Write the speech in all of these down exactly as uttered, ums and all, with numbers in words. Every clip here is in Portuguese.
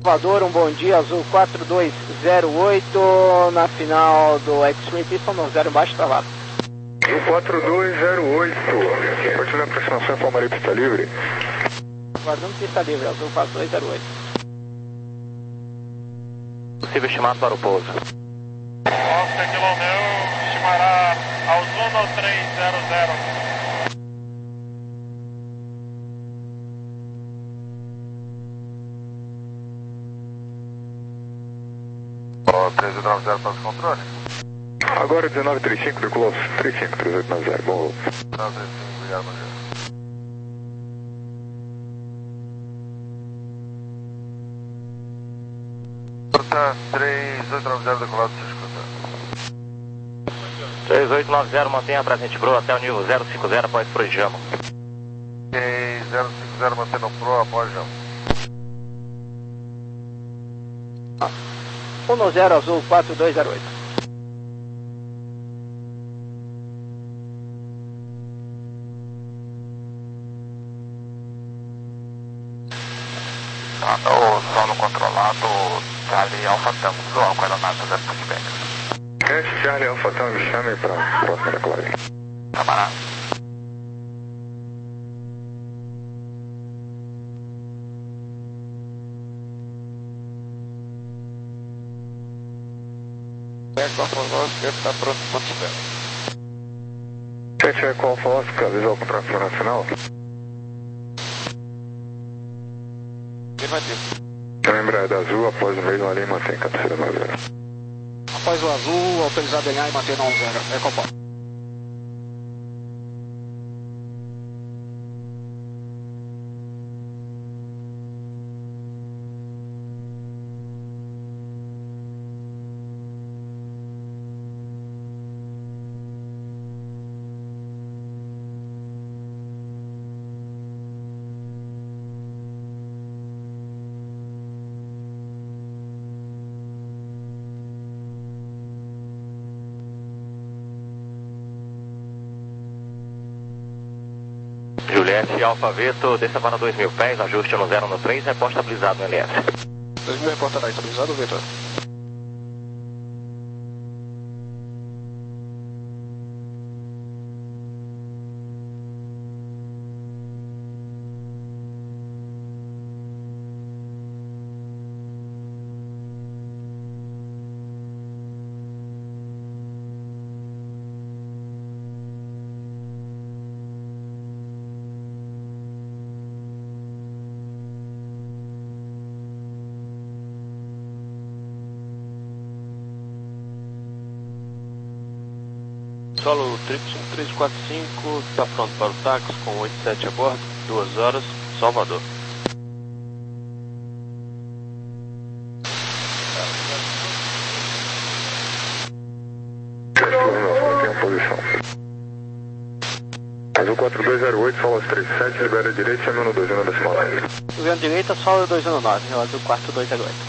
Salvador, um bom dia, azul quatro dois zero oito, na final do Extreme Pista, no zero embaixo, travado. Azul quatro dois zero oito, pode na aproximação, informarei pista livre. Guardando pista livre, azul quatro dois zero oito. Possível estimado para o pouso. Oscar de Romeu, estimará aos um três zero zero. treze nove zero para os controles. Agora dezenove trinta e cinco, decolou trinta e cinco, três oito nove zero, bom voo. dezenove trinta e cinco, obrigado, bom dia. Porta três oito nove zero, decolado, se escuta. três oito nove zero, mantenha presente pro hotel nível zero cinco zero após pro Jamo. Ok, zero cinco zero, mantendo pro após Jamo. um zero azul quatro dois zero oito. Tá no solo controlado, Charlie Alpha Tango, visual com a aeronave zero feedback. Esse Charlie Alpha Tango, me chame para a próxima decolagem. Camarada. Está pronto para o sete é qual Oscar, visual com tráfego nacional? Afirmativo. Lembra da azul, após o meio da linha, mantém cabeceira nove zero. Após o azul, autorizado em A e manter nove zero. É conforme. Juliette Alfa Veto, desça para dois mil pés, ajuste no zero no três, reposta estabilizado no L S. dois mil reportará estabilizado, Vitor. Solo Tripson três quatro cinco, está pronto para o táxi com oito sete a bordo, duas horas, Salvador. Mantenha posição. Azul quatro dois zero oito, solo três sete, libera a direita e chama no dois um da decimal. Subindo direita, solo dois um nove, azul quatro dois zero oito.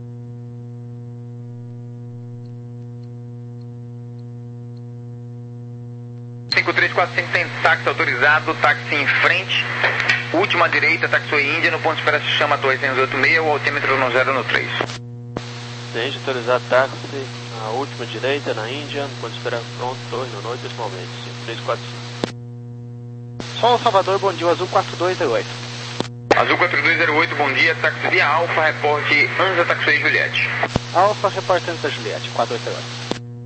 cinco três quatro cinco tem táxi autorizado, táxi em frente, última direita, taxiway Índia, no ponto de espera se chama dois zero oito seis, o altímetro no zero no três. Tende autorizado táxi, na última direita, na Índia, no ponto de espera pronto, dois no noite, decimalmente, cinco três quatro cinco. Solo Salvador, bom dia, azul quatro dois zero oito. Azul quatro dois zero oito, bom dia, táxi via Alfa, reporte Anza Taxiway Juliette. Alfa, reportando da Juliette, quatro dois zero oito.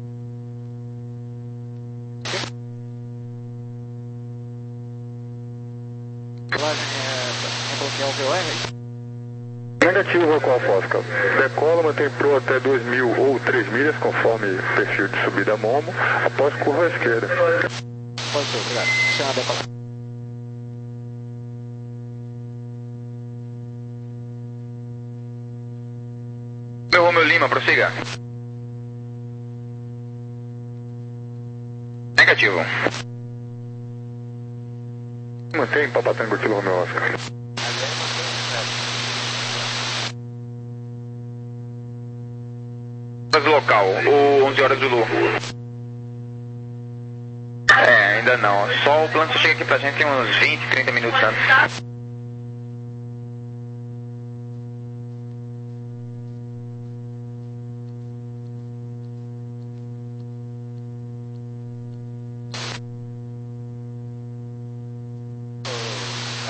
Rebloquear o V O R? Negativo, Rocco Fosca. Decola, mantém pro até dois mil ou três milhas, conforme perfil de subida Momo, após curva à esquerda. Pode ser, obrigado. Chama a decolar. Meu Romeu Lima, prossiga. Negativo. Mantém Papatango Kilo Romeo Oscar. Local, o onze horas do Lu. É, ainda não. Só o plano só chega aqui pra gente tem uns vinte, trinta minutos antes.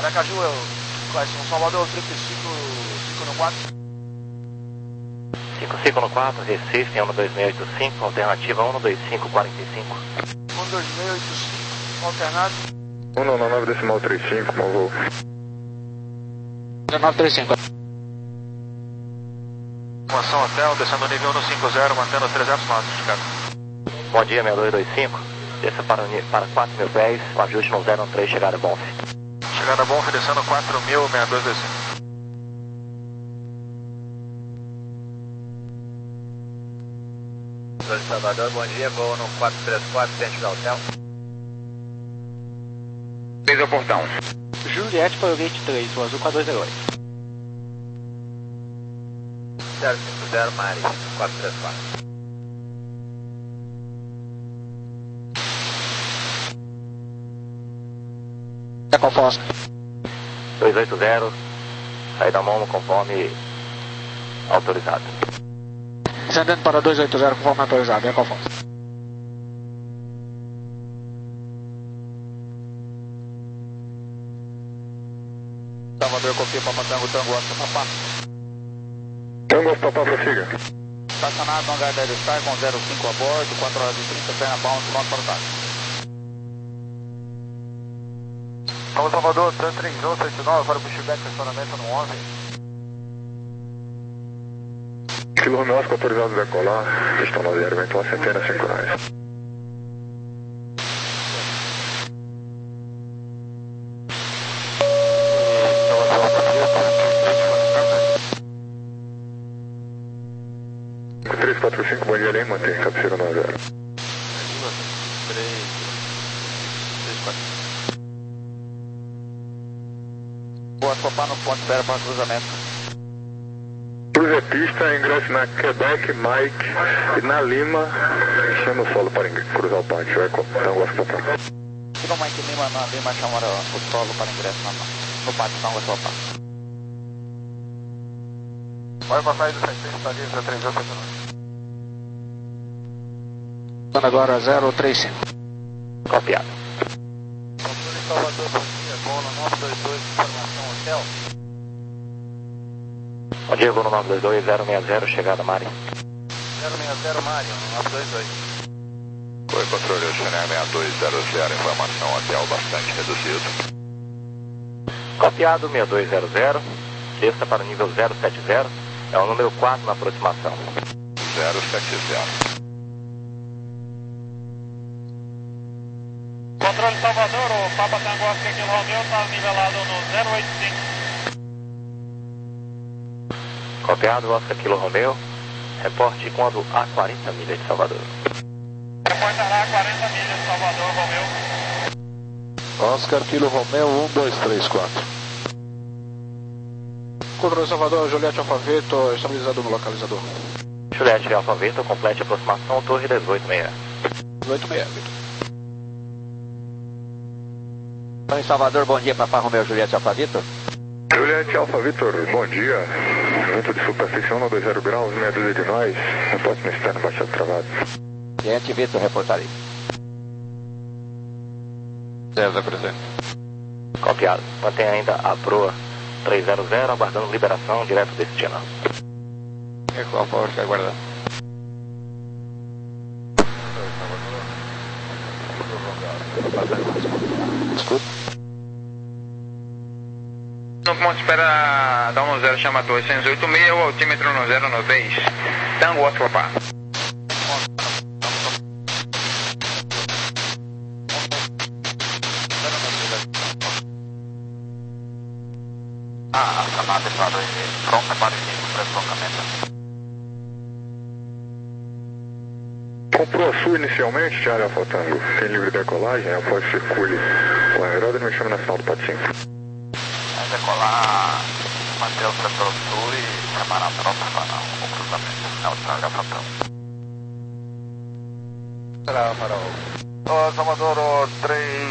Aracaju, eu, quais são? Salvador, trinta e cinco, cinco no quatro. cinco cinco no quatro, Recife, um dois seis oito cinco, alternativa um dois cinco quatro cinco. um dois seis oito cinco, alternado. um nove decimal trinta e cinco, mau voo. dezenove trinta e cinco. Informação hotel, descendo nível um cinco zero, mantendo trezentos nós, Chicago. Bom dia, seis dois dois cinco. Desça para, para quatro mil pés, o ajuste no zero um três, chegada Bonf. Chegada Bonf, descendo quatro mil, seis dois dois cinco. Salvador, bom dia, voo no quatro três quatro, frente do hotel. Fez ao portão. Juliette para o vinte e três, o azul quatro dois zero oito. zero cinco zero, Mari, quatro três quatro. É com Fosca. dois oito zero, saída Momo conforme autorizado. Descendendo para dois oito zero, conforme autorizado, é com Fosca. Salvador, confirma para Tango, Tango, Oscar, Papá. Tango, Papá, prossiga. Estacionado no hangar da Aerostar com zero cinco a bordo, quatro horas e trinta, perna bound, pronto para o táxi. Vamos, Salvador, três três um, sete nove, para o pushback, estacionamento no onze. Kilo Romeo Oscar autorizado a decolar, pistão no zero, eventual centena sincronais. três quatro cinco, bom dia, Lima, mantém cabeceira no zero. Boa, Copá no ponto zero para cruzamento. Cruze pista, ingresso na Quebec, Mike e na Lima, enchendo o solo para cruzar o pátio. É Tango, Oscar, Papá. Siga o Mike Lima na Lima, chamar o solo para ingresso no, no pátio, Tango, Oscar, Papá. Vai passar aí do sete seis, está ali, zero três um, sete nove. Agora zero três cinco. Copiado. Salvador, bom dia, voo no nove dois dois, informação hotel. Bom dia, voo no nove dois dois, zero seis zero, chegada Mari. zero seis zero, Mário, nove dois dois. Oi, controle, Chanel seis dois zero zero, informação hotel bastante reduzido. Copiado, seis dois zero zero, desça para o nível zero sete zero, é o número quatro na aproximação. zero sete zero. Controle Salvador, o Papa Tango Oscar Kilo Romeo está nivelado no zero oito cinco. Copiado, Oscar Kilo Romeo, reporte quando a quarenta milhas de Salvador. Reportará a quarenta milhas de Salvador, Romeo. Oscar Kilo Romeo, um dois três quatro. Controle Salvador, Juliette Alfaveto, estabilizado no localizador. Juliette Alfaveto, complete aproximação, torre dezoito seis. dezoito seis, Vitor. Em Salvador, bom dia, Papá Romeo, Juliette Alfa Vitor. Juliette Alfa Vitor, bom dia. Vento de superfície um dois zero graus, meia dúzia de nós. Reporte no externo, baixado travado. Juliette Vitor, reportaria. César, presente. Copiado. Mantém ainda a proa três zero zero, aguardando liberação direto destino. É qual favor que aguardar? Escuta. No ponto de espera da um zero, chama dois oito seis, o altímetro no zero nove três. Tango, Oscar, Papá. Ah, a chamada para dois pronta para início para deslocamento. Comprou a sua inicialmente, Charlie Alfa Tango. Tem livre decolagem, após circule o aeródromo e chama na final do Patinho. Vai decolar, manter o setor sul e chamar a tropa para o cruzamento final de Charlie Alfa Tango. Será, Farol. Ô, Salvador, o três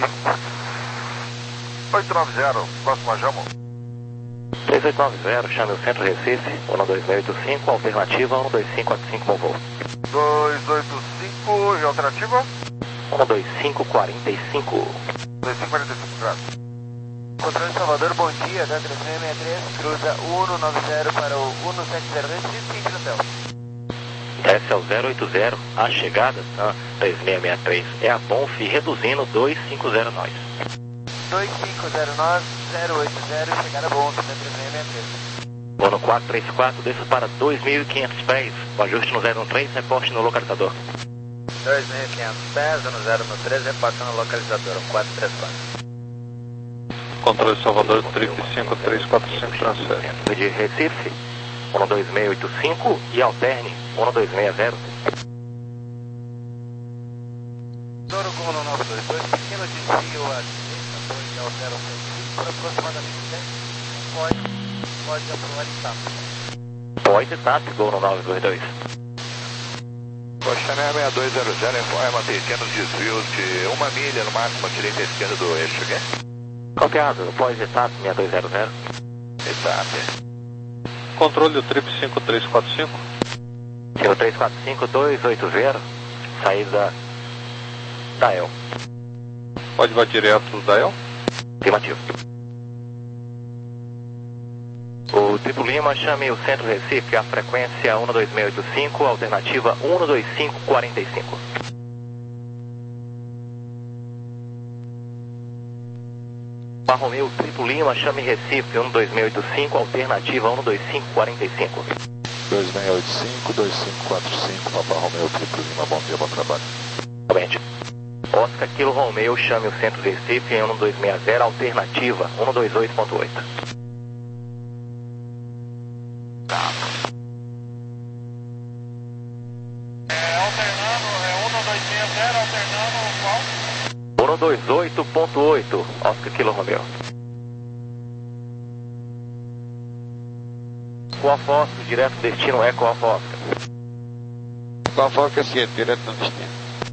oito nove zero, próximo Jamo. três oito nove zero, chame o centro Recife, um dois seis oito cinco, alternativa um dois cinco quatro cinco, bom voo. dois oito cinco e alternativa? um dois cinco quatro cinco. dois cinco quatro cinco graus. Controle Salvador, bom dia, H três seis seis três, cruza um um nove zero para o um um sete zero, Recife, quente no céu. Desce ao zero oito zero, a chegada, ah, três seis seis três, é a Bonf, reduzindo dois cinco zero nós. dois cinco zero nove, zero oito zero, chegada Bonf, três seis seis três. Vou no quatro três quatro, desço para dois mil e quinhentos pés, o ajuste no zero um três, reporte no localizador. dois mil e quinhentos pés, no zero um três, reporte no localizador, um quatro três quatro. Controle Salvador, trinta e cinco, três quatro cinco, transfere. De Recife, um dois seis oito cinco e alterne, um dois seis zero. Toro com um nove dois dois, pequeno desvio a direita, dois ao zero seis, por aproximadamente dez, pode, pode aprovar etapa. Pode etapa, gol no nove dois dois. Costa seis dois zero zero, informa pequeno desvio de uma milha no máximo, direita e esquerda do eixo, ok? Copiado, pós etapa seis dois zero zero. Etapa. Controle o trip cinco três quatro cinco. cinco três quatro cinco dois oito zero, saída da E L. Pode ir direto da E L? Afirmativo. O Triplo Lima, chame o Centro Recife, a frequência um dois seis oito cinco, alternativa um dois cinco quatro cinco. Barra Romeu, Triplo Lima, chame Recife, um dois seis oito cinco, alternativa um dois cinco quatro cinco. dois seis oito cinco, dois cinco quatro cinco, Papa Romeu, Triplo Lima, bom dia, bom trabalho. Somente. Oscar Kilo Romeu, chame o Centro Recife em um dois seis zero, alternativa um dois oito ponto oito. É, alternando, é um dois seis zero, alternando qual? um dois oito ponto oito, Oscar Kilo Romeu. Coalfa Oscar, direto destino é Coalfa Oscar. Coalfa Oscar, sim, direto no destino.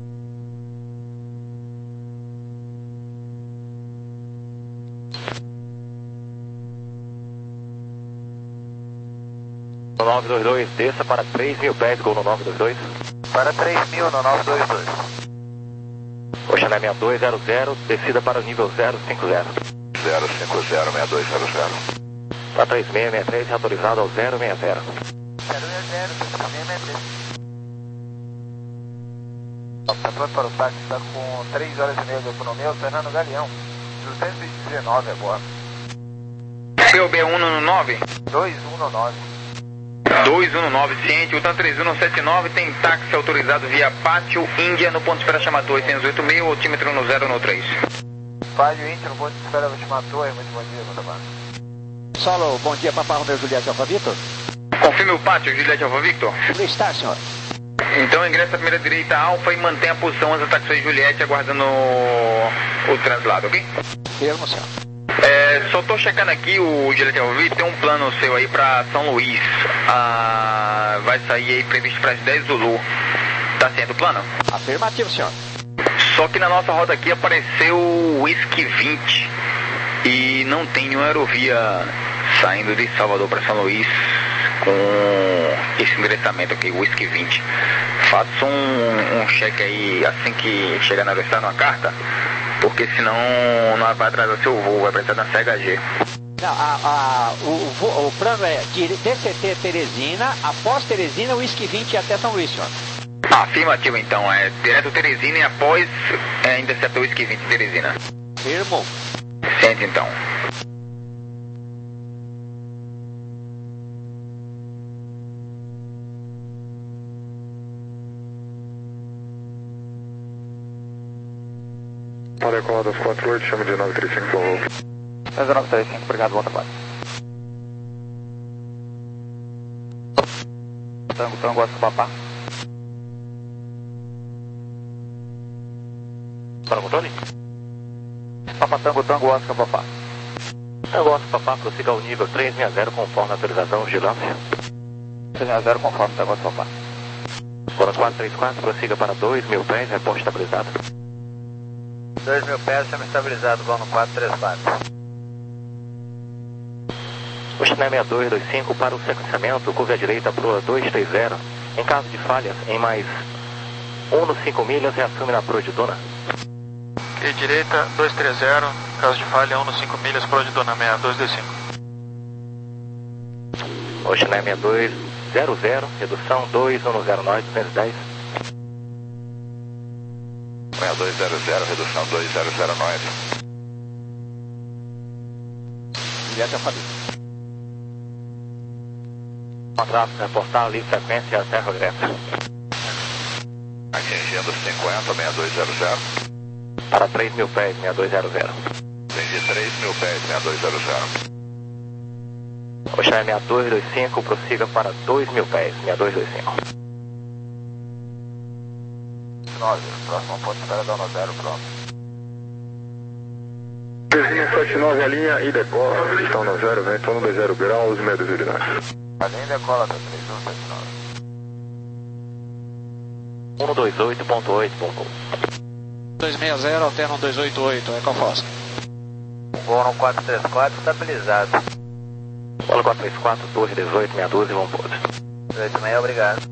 No nove dois dois, desça para três mil pés, gol no nove dois dois. Para três mil no nove dois dois. Oxané seis dois zero zero, descida para o nível zero cinco zero. zero cinco zero, seis dois zero zero. Para três seis seis três, autorizado ao zero seis zero. zero seis zero, três seis seis três. Está pronto para o táxi, está com três horas e meia de autonomia, alternando Galeão. duzentos e dezenove agora. P O B um um nove? dois um nove. dois um nove, ciente, Utan três um sete nove, tem táxi autorizado via Pátio Índia no ponto de espera chamada oitocentos e oitenta e seis, altímetro no zero um três. Pátio Índia no ponto de espera chamada oitocentos, muito bom dia, Montabar. Solo, bom dia, Papa Romeu Juliette Alfa Victor. Confirme o Pátio, Juliette Alfa Victor. Está, senhor. Então ingressa a primeira direita Alfa e mantém a posição antes da taxi Juliette, aguardando o, o translado, ok? Firmo, senhor. É, só tô checando aqui, o Juliette Alfa Victor, tem um plano seu aí pra São Luís. Ah, vai sair aí previsto para as dez Zulu. Tá sendo o plano? Afirmativo, senhor. Só que na nossa rota aqui apareceu o Whisky vinte e não tem nenhuma aerovia saindo de Salvador para São Luís com esse endereçamento aqui, Whisky vinte. Faça um, um cheque aí assim que chegar na aeroestrada numa carta, porque senão não vai atrasar seu voo, vai precisar na C H G. Não, a, a, o, o, o plano é de D C T Teresina, após Teresina, Whisky vinte até São Luís, senhor. Afirmativo, então. É direto Teresina e após é, intercepta o Whisky vinte Teresina. Firmo. Sente, então. Para a cola das quatro oito, chama de nove três cinco, por favor. nove três cinco, obrigado, bom trabalho. Tango, tango, Oscar, papá. Para o controle? Papa, tango, tango, Oscar, papá. Tango, Oscar, papá, prossiga ao nível três seis zero conforme a autorização, vigilância. três seis zero conforme, tango, Oscar, papá. Bônus quatro três quatro, prossiga para dois mil pés, reporte estabilizado. dois mil pés, chama estabilizado, vão no quatro três quatro. O China seis dois dois cinco para o sequenciamento, curva à direita para o dois três zero. Em caso de falhas, em mais um nos cinco milhas, reassume na proa de Duna. Ok, direita, dois três zero, caso de falha, um no cinco milhas, pro de dona sessenta e dois dois cinco. Oceané sessenta e dois zero zero, redução dois um zero nove, duzentos e dez. sessenta e dois zero zero, redução dois zero zero nove. Juliette Alphaville. Contrato, reportar, livre frequência até regresso. Atingindo cinquenta, sessenta e dois zero zero. Para três mil pés, sessenta e dois zero zero. Atingi três mil pés, sessenta e dois zero zero. Oceané sessenta e dois dois cinco, prossiga para dois mil pés, sessenta e dois dois cinco. nove, próximo ponto espera da zero, pronto. Terezinha sete nove, a linha e decola, pistão no zero, vento um dois zero graus, meia dúzia de nós. A linha decola da três um sete nove. um dois oito ponto oito ponto um. dois seis zero, alterna um dois oito oito, Eco Fox. Voo no quatro três quatro, estabilizado. Bola quatro três quatro, torre dezoito, meia dúzia, vamos pôr. dezoito e meia, obrigado.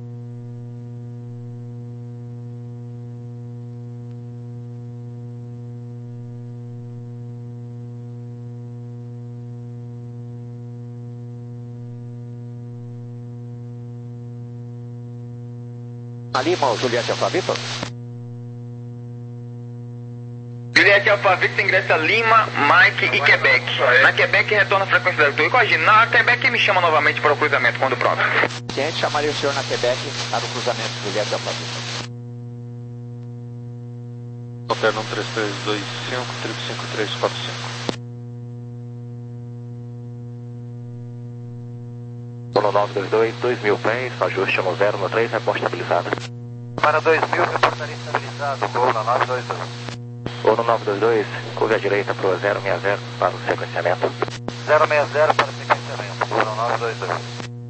Na Lima, Juliette Alphaville. Juliette Alphaville ingressa Lima, Mike e Quebec. Na Quebec retorna a frequência da Torre. Corrige, na Quebec me chama novamente para o cruzamento, quando pronto. Gente, chamaria o senhor na Quebec para o cruzamento, Juliette Alphaville. Alterna um três três dois cinco, cinco cinco três quatro cinco. Bola nove dois dois, dois mil pés, ajuste no zero no três, reposta estabilizada. Para dois mil, reportaria estabilizado. Voo no nove dois dois. Ou no nove dois dois, curva à direita para o zero seis zero para o sequenciamento. zero seis zero para o sequenciamento. Voo no nove dois dois.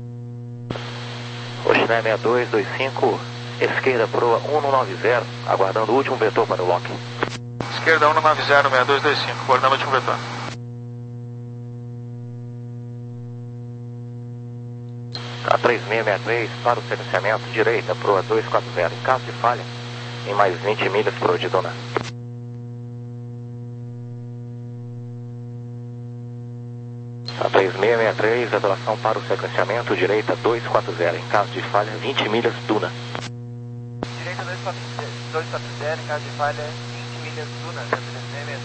Oceané sessenta e dois dois cinco, esquerda proa um nove zero, aguardando o último vetor para o lock. Esquerda um nove zero, sessenta e dois dois cinco, guardando o último vetor. A três seis seis três para o sequenciamento, direita proa dois quatro zero, em caso de falha, em mais vinte milhas proa de dona. A três seis seis três, adoração para o sequenciamento, direita dois quatro zero, em caso de falha, vinte milhas Duna. Direita dois quatro zero, em caso de falha, vinte milhas Duna, três seis seis três.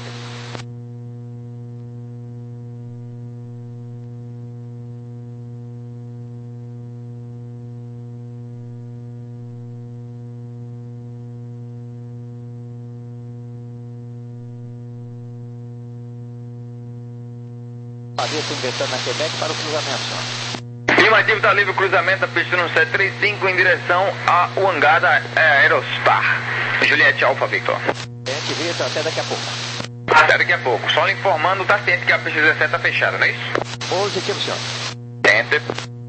Paveta inventando na Quebec para o cruzamento, senhor. Afirmativo, está livre o cruzamento da pista no sete três cinco em direção ao hangar da Aerostar. Juliette Alpha Victor. Gente, Vitor, até daqui a pouco. Até daqui a pouco. Só lhe informando, está ciente que a pista dezessete está fechada, não é isso? Positivo, senhor. Enter.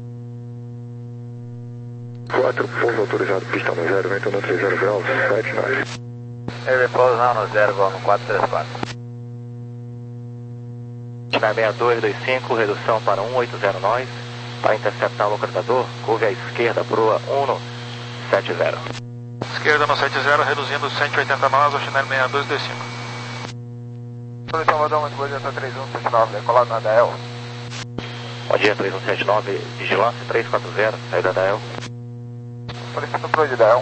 quatro, pouso autorizado, pistão no zero, vento um três zero graus, sete nove. Ele repousa não no zero, voo no quatro três quatro. Na sessenta e dois dois cinco, redução para um oito zero nove, para interceptar o localizador, curva à esquerda, proa um sete zero. Esquerda no sete zero, reduzindo cento e oitenta nós, Oceané sessenta e dois dois cinco. Polícia Salvador, muito bom dia, três um sete nove, decolado na D L. Bom dia, três um sete nove, vigilância três quatro zero, saída da D L. Polícia no Pro de D L.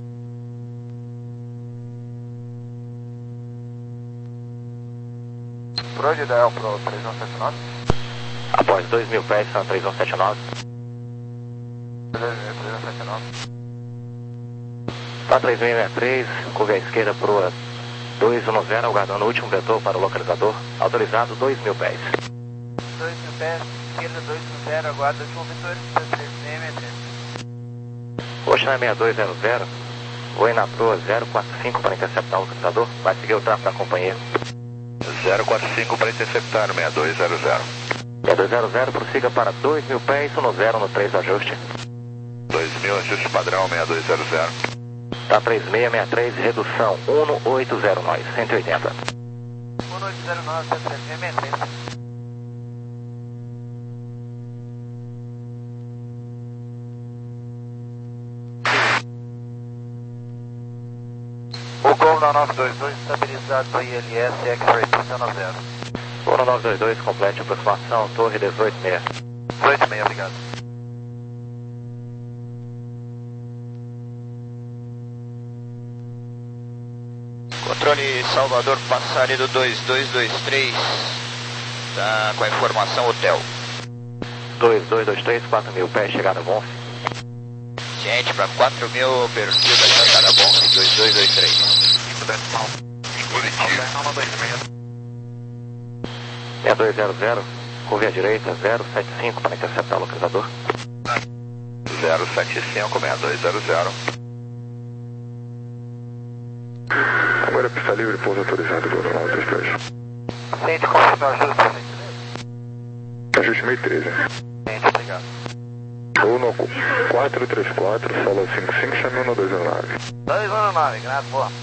Pro de D L pro três um sete nove. Após dois mil pés, são três um sete nove. três um sete nove. Para três seis seis três, curva à esquerda, proa dois um zero, aguardando o último vetor para o localizador, autorizado dois mil pés. dois mil pés, esquerda dois um zero, aguarda o último vetor, três seis seis três. Oceané sessenta e dois zero zero, voe na proa zero quatro cinco para interceptar o localizador, vai seguir o tráfego da companhia. zero quatro cinco para interceptar, sessenta e dois zero zero. sessenta e dois zero zero, prossiga para dois mil pés, um zero no três, ajuste. dois mil, ajuste padrão, sessenta e dois zero zero. Tá três seis seis três, redução um oito zero nove, cento e oitenta. um oito zero nove, três seis seis três. O Gol na nove dois dois estabilizado no I L S, X-Ray, pista no zero. Gol na nove dois dois, complete aproximação, torre dezoito seis. dezoito seis, obrigado. Controle Salvador, passarinho dois dois dois três, tá com a informação hotel. dois dois dois três, quatro mil pés, chegada bom. Gente, para quatro mil, perfil da chegada bom, dois dois dois três. seis dois zero zero, curva à direita, zero sete cinco para interceptar o localizador. zero sete cinco, seis dois zero zero. Agora pista livre, pouso autorizado, Gol nove dois dois. Sente confirma o ajuste, por gentileza. Ajuste meio treze. Sente, obrigado. Gol no quatro três quatro, solo cinco cinco, chame um dois zero nove. dois zero nove, graças, boa.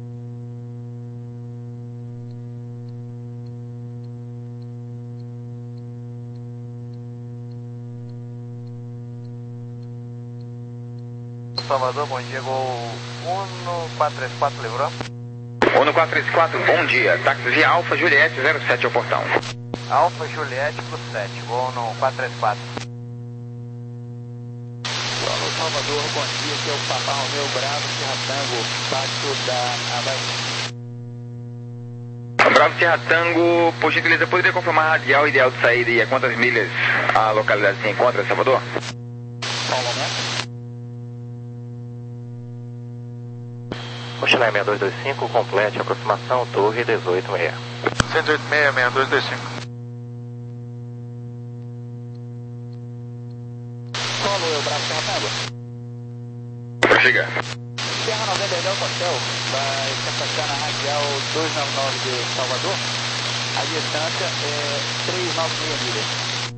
Salvador, bom dia, Gol um quatro três quatro, livrou? um quatro três quatro, bom dia, táxi via Alfa Juliette zero sete ao portão. Alfa Juliette plus sete, Gol no quatro três quatro. Alô, Salvador, bom dia, aqui é o Papa Romeu Bravo, Serra Tango, baixo da Havaí. Bravo Serra Tango, por gentileza, poderia confirmar a radial ideal de saída e a quantas milhas a localidade se encontra, Salvador? Só um momento. Mochilé seis dois dois cinco, complete aproximação, torre dezoito seis. cento e oito seis, seis dois dois cinco. Solo, eu, Bravo, Serra Tango. Prossiga. Serra noventa e nove Hotel, vai se afastar na radial duzentos e noventa e nove de Salvador. A distância é trezentos e noventa e seis milhas.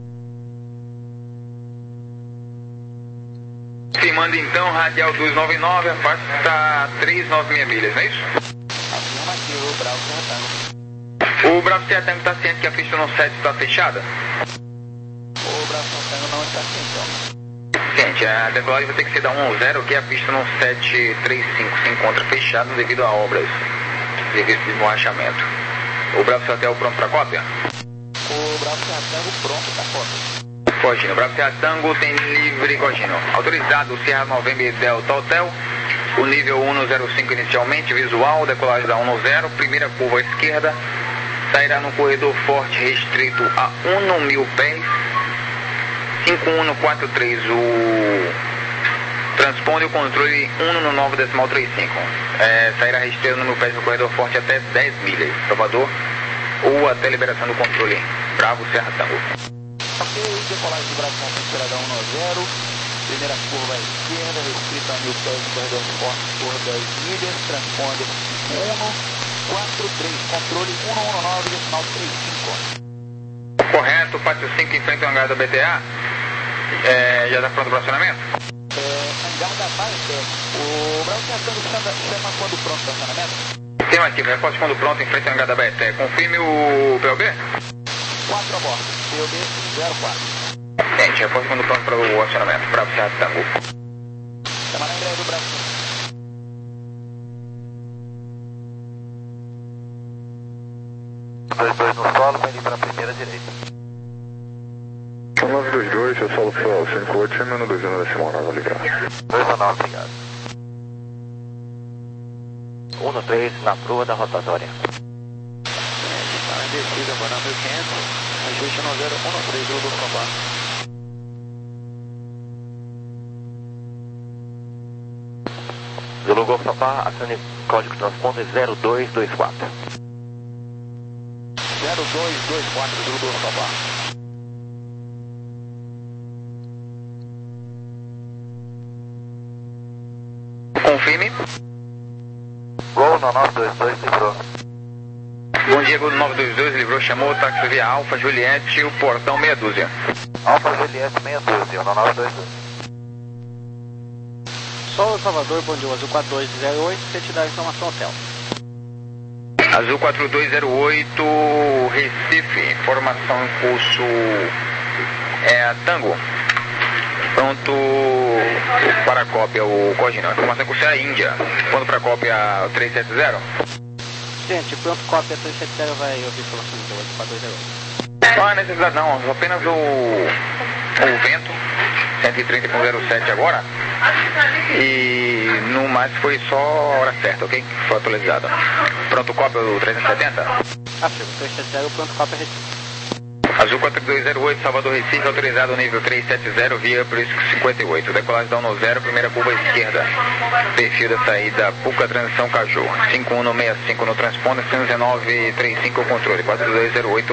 Confirmando então, radial duzentos e noventa e nove, afasta trezentos e noventa e seis milhas, não é isso? Afirmativo, Bravo Serra Tango. O Bravo Serra Tango está ciente que a pista no sete está fechada? O Bravo Serra Tango não está ciente. Gente, a decolagem vai ter que ser da um zero, que a pista no sete três cinco se encontra fechada devido a obras, devido ao desmoachamento. O Bravo Serra Tango pronto para cópia? O Bravo Serra Tango pronto para cópia. Cogino, Bravo Serra Tango tem livre Cogino. Autorizado Serra November Delta Hotel, o nível cento e cinco inicialmente, visual, decolagem da um zero, primeira curva à esquerda, sairá no corredor forte restrito a mil pés, cinco um quatro três, o transponde o controle um no nove decimal trinta e cinco, é, sairá restrito no mil pés no corredor forte até dez milhas, Salvador, ou até liberação do controle, Bravo Serra Tango. Ok, decolagem do Bravo Serra esperada um zero, primeira curva à esquerda, restrita a mil pés no corredor forte por dez milhas, transponder um quatro três, controle um um nove decimal trinta e cinco. Correto, pátio cinco em frente ao hangar da B T A, é, já está pronto para o acionamento? É, hangar da base, o Bravo Serra Tango chama, chama quando pronto para o acionamento? Afirmativo, resposta quando pronto em frente ao hangar da B T A, confirme o P O B? quatro a bordo, P O B zero quatro. Gente, resposta quando pronto para o acionamento, Bravo Serra Tango. Camarão em breve do Bravo. dois dois no solo, vai ali para a primeira direita. nove dois dois, eu solo Sol cinco oito, chame um dois zero decimal nove, ligado. dois a nove, obrigado. um três na proa da rotatória. Está em descida para mil e quinhentos, ajuste no zero um três, Zulu Papa. Zulu Golf Papa, acione código transponder zero dois dois quatro. zero dois dois quatro, Zulu Golf Papa. Confirme. Gol no nove dois dois, livrou. Bom dia, Gol nove dois dois, livrou, chamou o táxi via Alfa Juliette, o portão meia dúzia. Alfa Juliette meia dúzia, no nove dois dois. Solo Salvador, bom dia, Azul quatro dois zero oito, você te dá a informação hotel. Azul quatro dois zero oito, Recife, informação em curso é Tango. Pronto para a cópia, o Cogina. Informação que você é a Índia. Pronto para a cópia três sete zero. Gente, pronto, cópia três sete zero vai ouvir informação do oito quatro dois zero. Não há necessidade não, apenas o, o vento, cento e trinta ponto zero sete agora. E no mais foi só a hora certa, ok? Foi atualizada. Pronto, cópia do trezentos e setenta? Afirmo, três sete zero, pronto, cópia Recife. Azul quatro dois zero oito, Salvador Recife, autorizado nível três sete zero, via Prisco cinquenta e oito. Decolagem da um zero, primeira curva esquerda. Perfil da saída, Puca, transição Caju. cinco um seis cinco no transponder, cento e dezenove trinta e cinco o controle, quatro dois zero oito.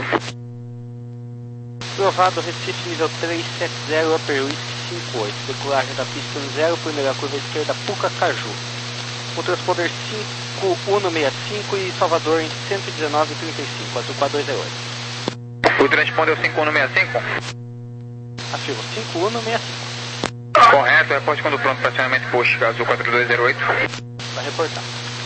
Provado Recife, nível três sete zero, Upper Whisky cinquenta e oito. Decolagem da pista um zero, primeira curva esquerda, Puca, Caju. O transponder cinco um seis cinco e Salvador em cento e dezenove trinta e cinco, Azul quatro dois zero oito. O transponder é o cinco um seis cinco? Afirmo, cinco um seis cinco. Correto, reporte quando pronto para acionamento post, Azul quatro dois zero oito. Vai reportar.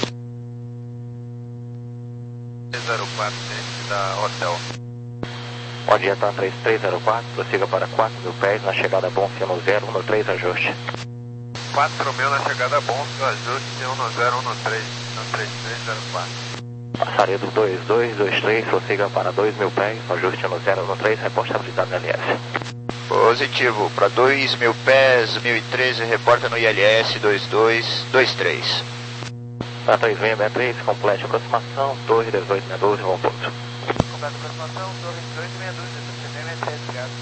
zero quatro, da Hotel. Bom dia, TAM três três zero quatro, prossiga para quatro mil pés, na chegada Bonfim no zero um três, ajuste. quatro mil na chegada Bonfim, ajuste um zero um três, três três zero quatro. Passaredo dois dois dois três, prossiga para dois mil pés, ajuste no zero um três, reporte habilitado no I L S. Positivo, para dois mil pés, mil e treze, reporta no I L S dois dois dois três. TAM três seis seis três, complete a aproximação, Torre dezoito seis doze, vão ponto. Completa a aproximação, Torre dezoito seis doze, três três obrigado.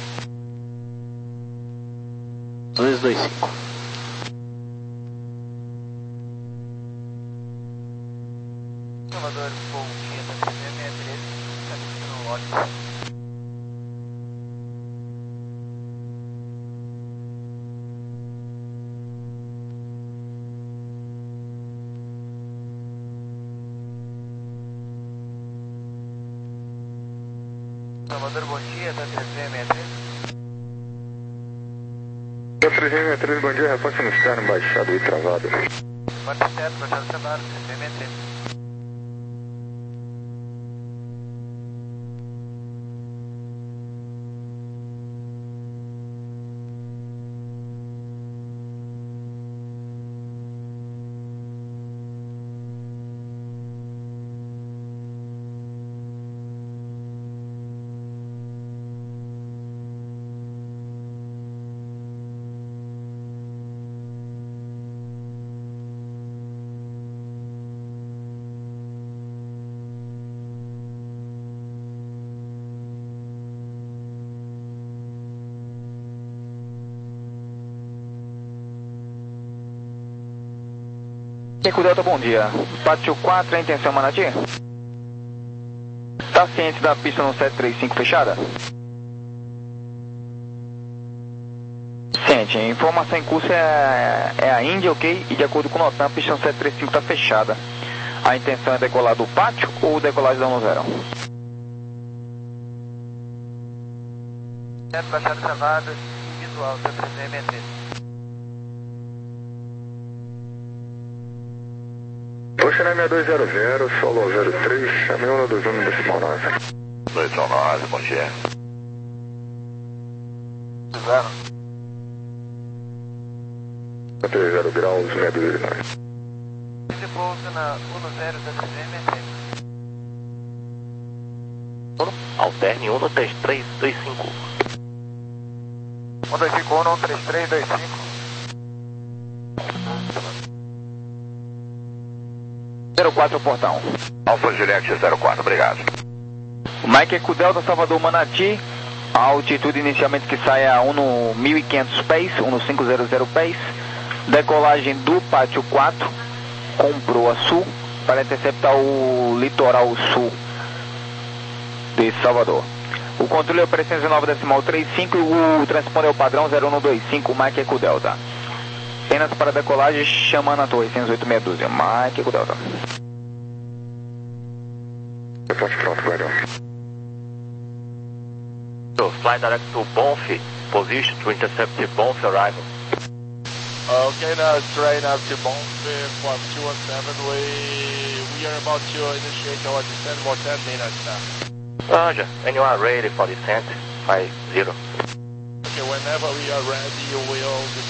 dois dois cinco. Salvador, bom dia, tá três seis seis três, está no lote. Salvador, bom dia, tá três seis seis três. três seis seis três, bom dia, reporte no externo, baixado e travado. Reporte externo, baixado e travado, três seis seis três. Eco Delta, bom dia. Pátio quatro, a intenção Manati? Está ciente da pista no sete três cinco fechada? Ciente, informação em curso é, é a Índia, ok? E de acordo com o nosso, a pista no sete três cinco está fechada. A intenção é decolar do pátio ou decolagem da um zero? Certo, baixado travado, visual, três seis seis três. Ocean seis dois zero zero, solo zero três, chame um dois um decimal nove. dois um nove, bom dia. Zero. três zero graus, seis dois nove. De pouso na um zero da três seis seis três. Alterne um três três dois cinco. um dois cinco um, um três três dois cinco. zero quatro, portão. Alfa Juliette zero quatro, obrigado. Mike Eco Delta, Salvador Manati. A altitude inicialmente que sai a um no mil e quinhentos pés, um no quinhentos pés. Decolagem do pátio quatro, com proa sul, para interceptar o litoral sul de Salvador. O controle é o trezentos e nove decimal trinta e cinco e o transponder é o padrão zero um dois cinco, Mike Eco Delta. Apenas para decolagem, chamando a torre cento e oito seis doze, Mike Eco Delta. Reporte pronto, vai não. So, fly direct to Bonfim, position to intercept the Bonfim arrival. Okay, now train up to Bonfim from two one seven, we, we are about to initiate our descent for ten minutes now. Roger, when you are ready for descent, five zero. Okay, Okay, whenever we are ready, you will